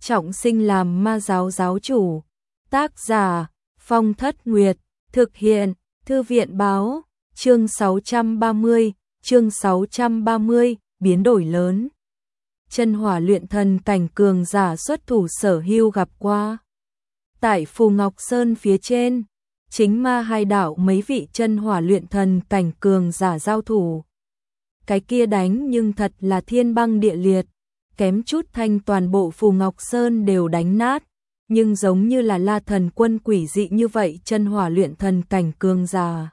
trọng sinh làm ma giáo giáo chủ. Tác giả Phong Thất Nguyệt. Thực hiện Thư viện báo. Chương 630, biến đổi lớn. Chân hỏa luyện thần cảnh cường giả xuất thủ Sở Hưu gặp qua. Tại Phù Ngọc Sơn phía trên, chính ma hai đảo mấy vị chân hỏa luyện thần cảnh cường giả giao thủ. Cái kia đánh nhưng thật là thiên băng địa liệt, kém chút thanh toàn bộ Phù Ngọc Sơn đều đánh nát, nhưng giống như là La Thần Quân quỷ dị như vậy chân hỏa luyện thần cảnh cường giả.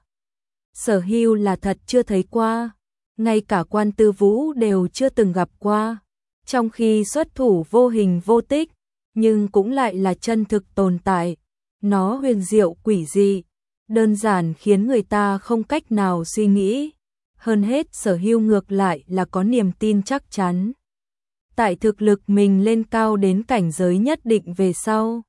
Sở Hưu là thật chưa thấy qua, ngay cả Quan Tư Vũ đều chưa từng gặp qua, trong khi xuất thủ vô hình vô tích, nhưng cũng lại là chân thực tồn tại. Nó huyền diệu quỷ dị, đơn giản khiến người ta không cách nào suy nghĩ. Hơn hết Sở Hưu ngược lại là có niềm tin chắc chắn. Tại thực lực mình lên cao đến cảnh giới nhất định về sau,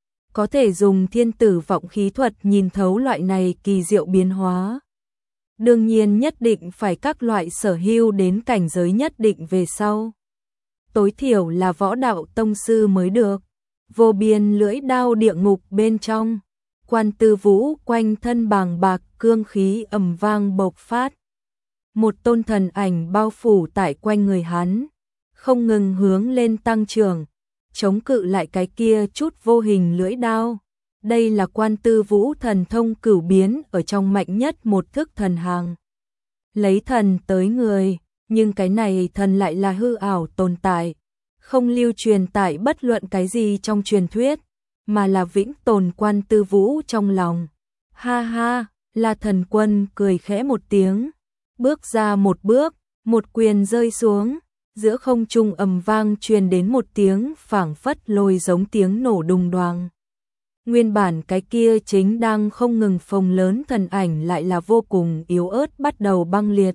có thể dùng thiên tử vọng khí thuật nhìn thấu loại này kỳ diệu biến hóa. Đương nhiên nhất định phải các loại Sở Hưu đến cảnh giới nhất định về sau. Tối thiểu là võ đạo tông sư mới được. Vô biên lưỡi đao địa ngục bên trong, Quan Tư Vũ quanh thân bàng bạc cương khí ầm vang bộc phát. Một tôn thần ảnh bao phủ tại quanh người hắn, không ngừng hướng lên tăng trưởng, chống cự lại cái kia chút vô hình lưỡi đao. Đây là Quan Tư Vũ thần thông cửu biến ở trong mạnh nhất một thức thần hàng. Lấy thần tới người, nhưng cái này thần lại là hư ảo tồn tại, không lưu truyền tại bất luận cái gì trong truyền thuyết, mà là vĩnh tồn Quan Tư Vũ trong lòng. Ha ha, La Thần Quân cười khẽ một tiếng, bước ra một bước, một quyền rơi xuống, giữa không trung ầm vang truyền đến một tiếng phảng phất lôi giống tiếng nổ đùng đoàng. Nguyên bản cái kia chính đang không ngừng phồng lớn thần ảnh lại là vô cùng yếu ớt bắt đầu băng liệt.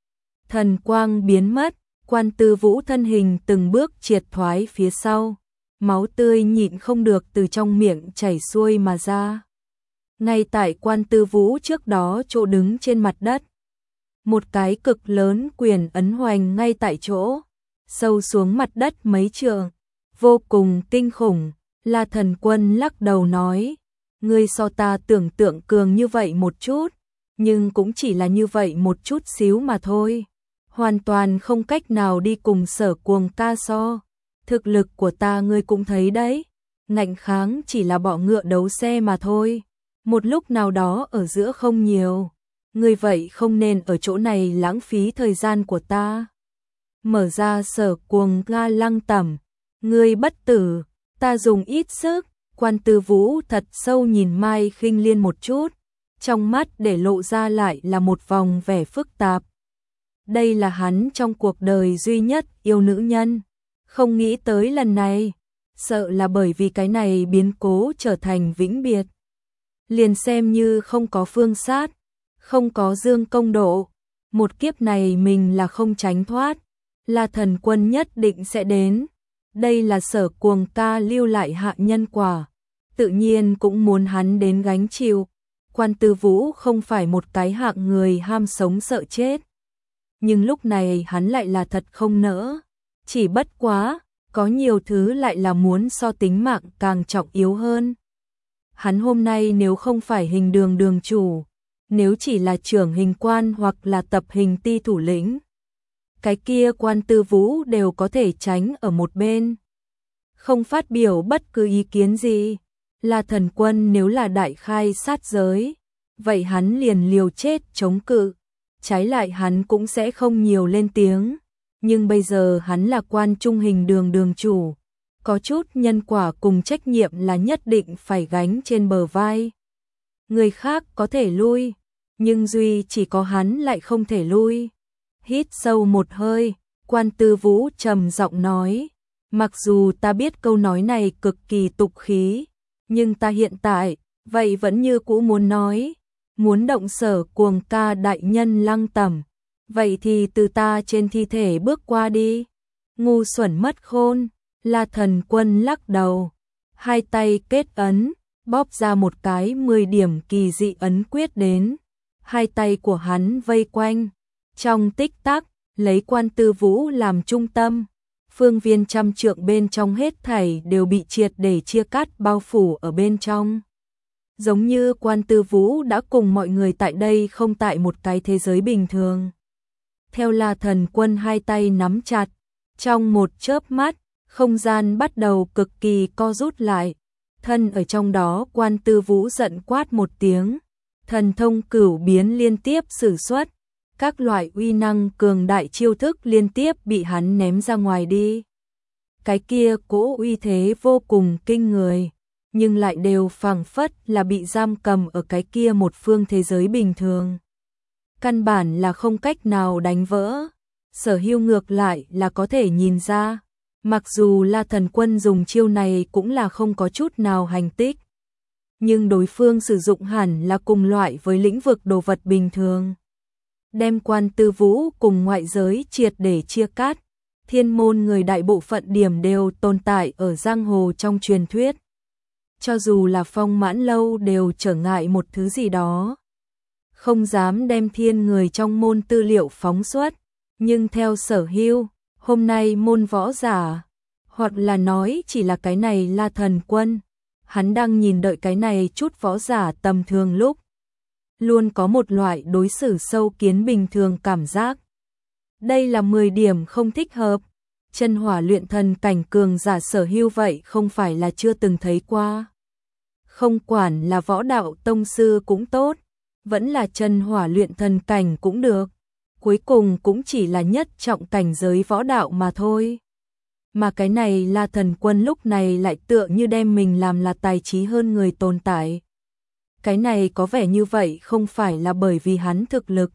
Thần quang biến mất, Quan Tư Vũ thân hình từng bước triệt thoái phía sau, máu tươi nhịn không được từ trong miệng chảy xuôi mà ra. Ngay tại Quan Tư Vũ trước đó chỗ đứng trên mặt đất, một cái cực lớn quyền ấn hoành ngay tại chỗ, sâu xuống mặt đất mấy trượng, vô cùng kinh khủng. La Thần Quân lắc đầu nói, ngươi so ta tưởng tượng cường như vậy một chút, nhưng cũng chỉ là như vậy một chút xíu mà thôi. Hoàn toàn không cách nào đi cùng Sở Cuồng ca so. Thực lực của ta ngươi cũng thấy đấy, ngạnh kháng chỉ là bọ ngựa đấu xe mà thôi. Một lúc nào đó ở giữa không nhiều, ngươi vậy không nên ở chỗ này lãng phí thời gian của ta. Mở ra Sở Cuồng ca lăng tẩm, ngươi bất tử, ta dùng ít sức. Quan Tư Vũ thật sâu nhìn Mai Khinh Liên một chút, trong mắt để lộ ra lại là một vòng vẻ phức tạp. Đây là hắn trong cuộc đời duy nhất yêu nữ nhân, không nghĩ tới lần này, sợ là bởi vì cái này biến cố trở thành vĩnh biệt. Liền xem như không có phương sát, không có dương công độ, một kiếp này mình là không tránh thoát, La Thần Quân nhất định sẽ đến. Đây là Sở Cuồng ca lưu lại hạ nhân quả, tự nhiên cũng muốn hắn đến gánh chịu. Quan Tư Vũ không phải một cái hạng người ham sống sợ chết, nhưng lúc này hắn lại là thật không nỡ. Chỉ bất quá, có nhiều thứ lại là muốn so tính mạng càng trọng yếu hơn. Hắn hôm nay nếu không phải hình đường đường chủ, nếu chỉ là trưởng hình quan hoặc là tập hình ti thủ lĩnh, cái kia Quan Tư Vũ đều có thể tránh ở một bên, không phát biểu bất cứ ý kiến gì. La Thần Quân nếu là đại khai sát giới, vậy hắn liền liều chết chống cự, trái lại hắn cũng sẽ không nhiều lên tiếng. Nhưng bây giờ hắn là quan trung hình đường đường chủ, có chút nhân quả cùng trách nhiệm là nhất định phải gánh trên bờ vai. Người khác có thể lui, nhưng duy chỉ có hắn lại không thể lui. Hít sâu một hơi, Quan Tư Vũ trầm giọng nói, mặc dù ta biết câu nói này cực kỳ tục khí, nhưng ta hiện tại, vậy vẫn như cũ muốn nói, muốn động Sở Cuồng ca đại nhân lăng tẩm, vậy thì từ ta trên thi thể bước qua đi. Ngu xuẩn mất khôn. La Thần Quân lắc đầu, hai tay kết ấn, bóp ra một cái 10 điểm kỳ dị ấn quyết đến. Hai tay của hắn vây quanh, trong tích tắc, lấy Quan Tư Vũ làm trung tâm, phương viên trăm trượng bên trong hết thảy đều bị triệt để chia cắt bao phủ ở bên trong. Giống như Quan Tư Vũ đã cùng mọi người tại đây không tại một cái thế giới bình thường. Theo La Thần Quân hai tay nắm chặt, trong một chớp mắt, không gian bắt đầu cực kỳ co rút lại. Thân ở trong đó Quan Tư Vũ giận quát một tiếng, thần thông cửu biến liên tiếp sử xuất, các loại uy năng cường đại chiêu thức liên tiếp bị hắn ném ra ngoài đi. Cái kia cỗ uy thế vô cùng kinh người, nhưng lại đều phảng phất là bị giam cầm ở cái kia một phương thế giới bình thường. Căn bản là không cách nào đánh vỡ. Sở Hưu ngược lại là có thể nhìn ra, mặc dù La Thần Quân dùng chiêu này cũng là không có chút nào hành tích, nhưng đối phương sử dụng hẳn là cùng loại với lĩnh vực đồ vật bình thường. Đem Quan Tư Vũ cùng ngoại giới triệt để chia cắt, thiên môn người đại bộ phận điểm đều tồn tại ở giang hồ trong truyền thuyết. Cho dù là Phong Mãn Lâu đều trở ngại một thứ gì đó, không dám đem thiên người trong môn tư liệu phóng xuất. Nhưng theo Sở Hưu, hôm nay môn võ giả, hoặc là nói chỉ là cái này La Thần Quân, hắn đang nhìn đợi cái này chút võ giả tầm thường lúc, luôn có một loại đối xử sâu kiến bình thường cảm giác. Đây là 10 điểm không thích hợp. Chân hỏa luyện thần cảnh cường giả Sở Hưu vậy không phải là chưa từng thấy qua. Không quản là võ đạo tông sư cũng tốt, vẫn là chân hỏa luyện thần cảnh cũng được, cuối cùng cũng chỉ là nhất trọng cảnh giới võ đạo mà thôi. Mà cái này La Thần Quân lúc này lại tựa như đem mình làm là tài trí hơn người tồn tại. Cái này có vẻ như vậy không phải là bởi vì hắn thực lực,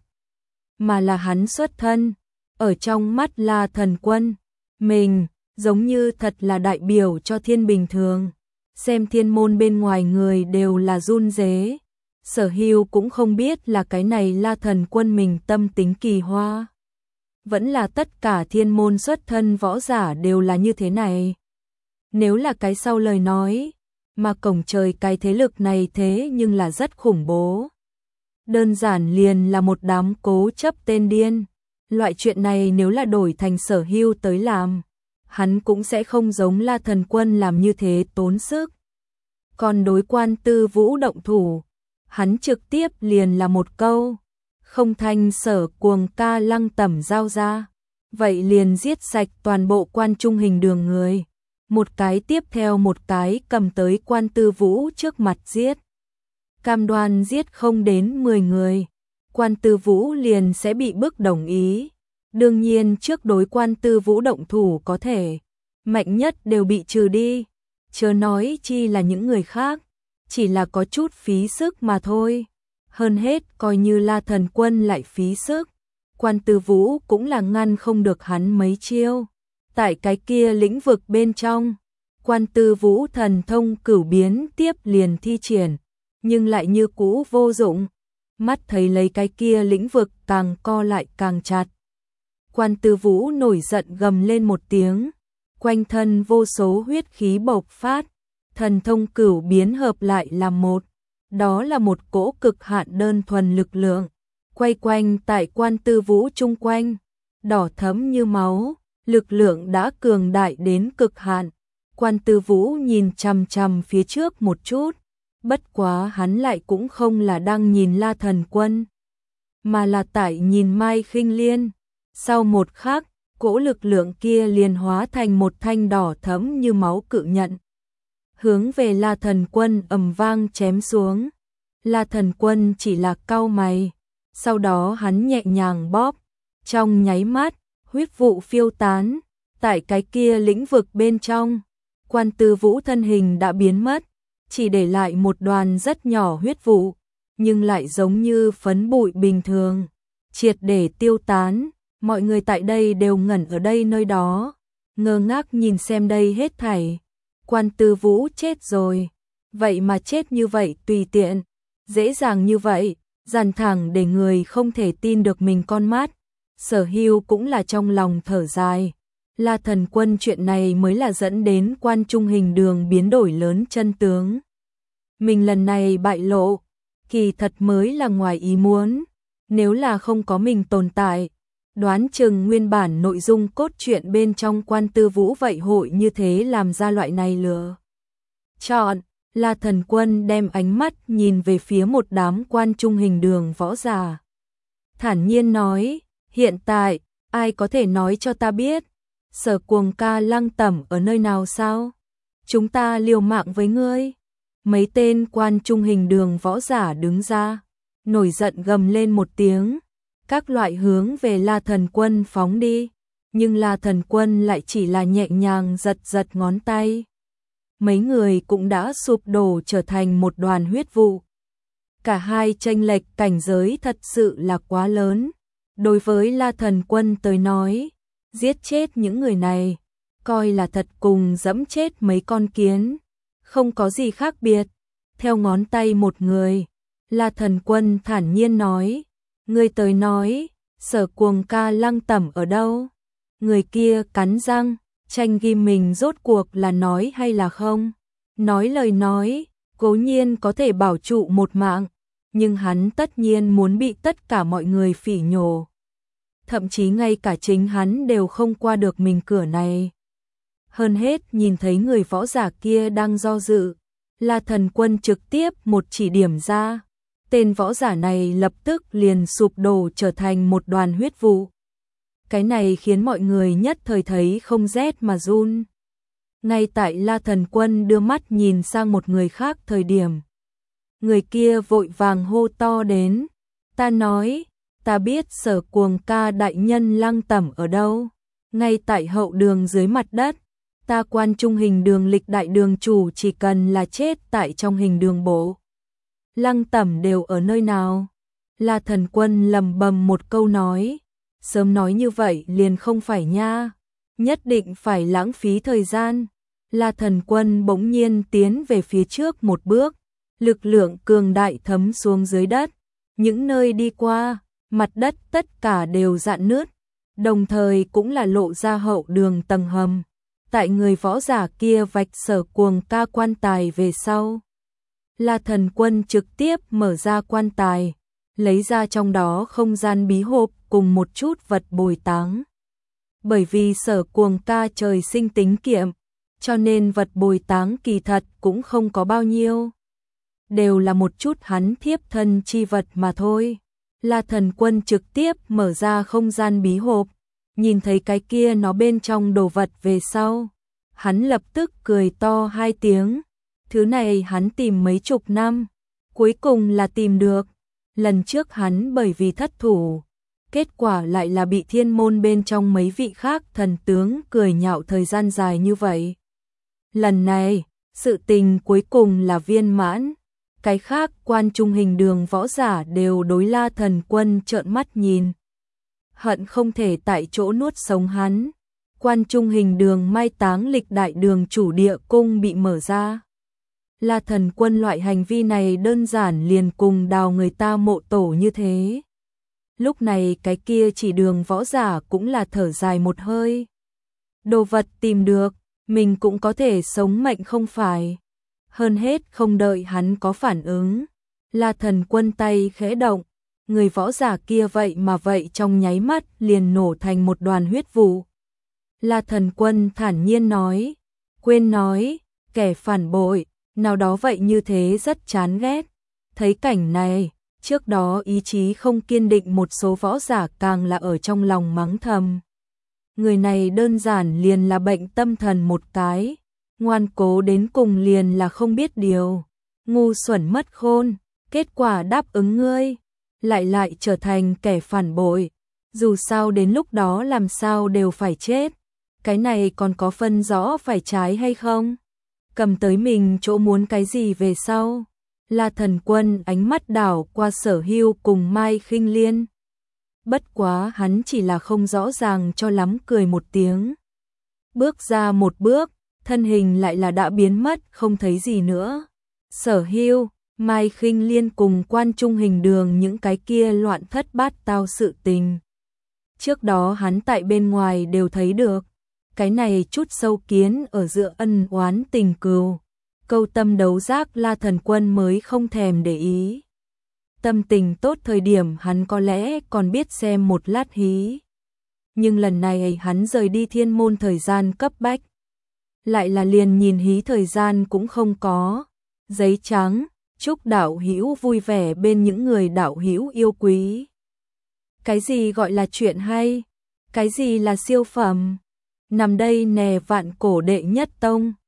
mà là hắn xuất thân. Ở trong mắt La Thần Quân, mình giống như thật là đại biểu cho thiên bình thường. Xem thiên môn bên ngoài người đều là run rế. Sở Hưu cũng không biết là cái này La Thần Quân mình tâm tính kỳ hoa, vẫn là tất cả thiên môn xuất thân võ giả đều là như thế này. Nếu là cái sau lời nói, mà cổng trời cái thế lực này thế nhưng là rất khủng bố. Đơn giản liền là một đám cố chấp tên điên. Loại chuyện này nếu là đổi thành Sở Hưu tới làm, hắn cũng sẽ không giống La Thần Quân làm như thế tốn sức. Còn đối Quan Tư Vũ động thủ, hắn trực tiếp liền là một câu, không thanh Sở Cuồng ca lăng tẩm giao ra, vậy liền giết sạch toàn bộ Quan Trung Hình Đường người, một cái tiếp theo một cái cầm tới Quan Tư Vũ trước mặt giết. Cam đoan giết không đến 10 người, Quan Tư Vũ liền sẽ bị bức đồng ý. Đương nhiên trước đối Quan Tư Vũ động thủ có thể, mạnh nhất đều bị trừ đi, chớ nói chi là những người khác, chỉ là có chút phí sức mà thôi. Hơn hết coi như La Thần Quân lại phí sức, Quan Tư Vũ cũng là ngăn không được hắn mấy chiêu. Tại cái kia lĩnh vực bên trong, Quan Tư Vũ thần thông cửu biến tiếp liền thi triển, nhưng lại như cũ vô dụng. Mắt thấy lấy cái kia lĩnh vực càng co lại càng chặt. Quan Tư Vũ nổi giận gầm lên một tiếng, quanh thân vô số huyết khí bộc phát, thần thông cửu biến hợp lại làm một, đó là một cỗ cực hạn đơn thuần lực lượng, quay quanh tại Quan Tư Vũ chung quanh, đỏ thẫm như máu, lực lượng đã cường đại đến cực hạn. Quan Tư Vũ nhìn chằm chằm phía trước một chút, bất quá hắn lại cũng không là đang nhìn La Thần Quân, mà là tại nhìn Mai Khinh Liên. Sau một khắc, cỗ lực lượng kia liền hóa thành một thanh đỏ thẫm như máu cự nhận, hướng về La Thần Quân ầm vang chém xuống. La Thần Quân chỉ là cau mày, sau đó hắn nhẹ nhàng bóp, trong nháy mắt, huyết vụ phiêu tán, tại cái kia lĩnh vực bên trong, Quan Tư Vũ thân hình đã biến mất, chỉ để lại một đoàn rất nhỏ huyết vụ, nhưng lại giống như phấn bụi bình thường, triệt để tiêu tán. Mọi người tại đây đều ngẩn ở đây nơi đó, ngơ ngác nhìn xem đây hết thảy. Quan Tư Vũ chết rồi, vậy mà chết như vậy tùy tiện, dễ dàng như vậy, dàn thẳng để người không thể tin được mình con mắt. Sở Hưu cũng là trong lòng thở dài. La Thần Quân chuyện này mới là dẫn đến Quan Trung Hình Đường biến đổi lớn chân tướng. Mình lần này bại lộ, kỳ thật mới là ngoài ý muốn, nếu là không có mình tồn tại, Đoán chừng nguyên bản nội dung cốt truyện bên trong Quan Tư Vũ vậy hội như thế làm ra loại này lừa chọn. La Thần Quân đem ánh mắt nhìn về phía một đám quan trung hình đường võ giả. Thản nhiên nói, hiện tại, ai có thể nói cho ta biết, Sở Cuồng ca Lăng Tẩm ở nơi nào sao? Chúng ta liều mạng với ngươi. Mấy tên quan trung hình đường võ giả đứng ra, nổi giận gầm lên một tiếng, các loại hướng về La Thần Quân phóng đi, nhưng La Thần Quân lại chỉ là nhẹ nhàng giật giật ngón tay. Mấy người cũng đã sụp đổ trở thành một đoàn huyết vụ. Cả hai chênh lệch cảnh giới thật sự là quá lớn. Đối với La Thần Quân tới nói, giết chết những người này, coi là thật cùng dẫm chết mấy con kiến, không có gì khác biệt. Theo ngón tay một người, La Thần Quân thản nhiên nói, người tới nói, Sở Cuồng ca Lăng Tẩm ở đâu? Người kia cắn răng, tranh ghim mình rốt cuộc là nói hay là không. Nói lời nói, cố nhiên có thể bảo trụ một mạng, nhưng hắn tất nhiên muốn bị tất cả mọi người phỉ nhổ. Thậm chí ngay cả chính hắn đều không qua được mình cửa này. Hơn hết nhìn thấy người võ giả kia đang do dự, La Thần Quân trực tiếp một chỉ điểm ra. Tên võ giả này lập tức liền sụp đổ trở thành một đoàn huyết vụ. Cái này khiến mọi người nhất thời thấy không rét mà run. Ngay tại La Thần Quân đưa mắt nhìn sang một người khác thời điểm, người kia vội vàng hô to đến, ta nói, ta biết Sở Cuồng ca đại nhân Lăng Tẩm ở đâu, ngay tại hậu đường dưới mặt đất, ta Quan Trung hình đường lịch đại đường chủ chỉ cần là chết tại trong hình đường bộ. Lăng Tẩm đều ở nơi nào? La Thần Quân lầm bầm một câu nói, sớm nói như vậy liền không phải nha, nhất định phải lãng phí thời gian. La Thần Quân bỗng nhiên tiến về phía trước một bước, lực lượng cường đại thấm xuống dưới đất, những nơi đi qua, mặt đất tất cả đều rạn nứt, đồng thời cũng là lộ ra hậu đường tầng hầm. Tại người võ giả kia vạch Sở Cuồng ca quan tài về sau, La Thần Quân trực tiếp mở ra quan tài, lấy ra trong đó không gian bí hộp cùng một chút vật bồi táng. Bởi vì Sở Cuồng ca trời sinh tính kiệm, cho nên vật bồi táng kỳ thật cũng không có bao nhiêu. Đều là một chút hắn thiếp thân chi vật mà thôi. La Thần Quân trực tiếp mở ra không gian bí hộp, nhìn thấy cái kia nó bên trong đồ vật về sau. Hắn lập tức cười to hai tiếng. Thứ này hắn tìm mấy chục năm, cuối cùng là tìm được. Lần trước hắn bởi vì thất thủ, kết quả lại là bị thiên môn bên trong mấy vị khác thần tướng cười nhạo thời gian dài như vậy. Lần này, sự tình cuối cùng là viên mãn. Cái khác Quan Trung hình đường võ giả đều đối La Thần Quân trợn mắt nhìn, hận không thể tại chỗ nuốt sống hắn. Quan Trung hình đường mai táng lịch đại đường chủ địa cung bị mở ra. La Thần Quân loại hành vi này đơn giản liền cùng đào người ta mộ tổ như thế. Lúc này cái kia chỉ đường võ giả cũng là thở dài một hơi. Đồ vật tìm được, mình cũng có thể sống mệnh không phải. Hơn hết không đợi hắn có phản ứng, La Thần Quân tay khẽ động, người võ giả kia vậy mà vậy trong nháy mắt liền nổ thành một đoàn huyết vụ. La Thần Quân thản nhiên nói, quên nói, kẻ phản bội, nào đó vậy như thế rất chán ghét. Thấy cảnh này, trước đó ý chí không kiên định một số võ giả càng là ở trong lòng mắng thầm. Người này đơn giản liền là bệnh tâm thần một cái, ngoan cố đến cùng liền là không biết điều, ngu xuẩn mất khôn, kết quả đáp ứng ngươi, lại trở thành kẻ phản bội, dù sao đến lúc đó làm sao đều phải chết, cái này còn có phân rõ phải trái hay không? Cầm tới mình chỗ muốn cái gì về sau? La Thần Quân ánh mắt đảo qua Sở Hưu cùng Mai Khinh Liên. Bất quá hắn chỉ là không rõ ràng cho lắm cười một tiếng. Bước ra một bước, thân hình lại là đã biến mất không thấy gì nữa. Sở Hưu, Mai Khinh Liên cùng Quan Trung hình đường những cái kia loạn thất bát tao sự tình. Trước đó hắn tại bên ngoài đều thấy được. Cái này chút sâu kiến ở giữa ân oán tình cừu. Câu tâm đấu giác La Thần Quân mới không thèm để ý. Tâm tình tốt thời điểm hắn có lẽ còn biết xem một lát hí. nhưng lần này hắn rời đi thiên môn thời gian cấp bách. Lại là liền nhìn hí thời gian cũng không có. Giấy trắng, chúc đạo hữu vui vẻ bên những người đạo hữu yêu quý. Cái gì gọi là chuyện hay? Cái gì là siêu phẩm? Nằm đây nè vạn cổ đệ nhất tông.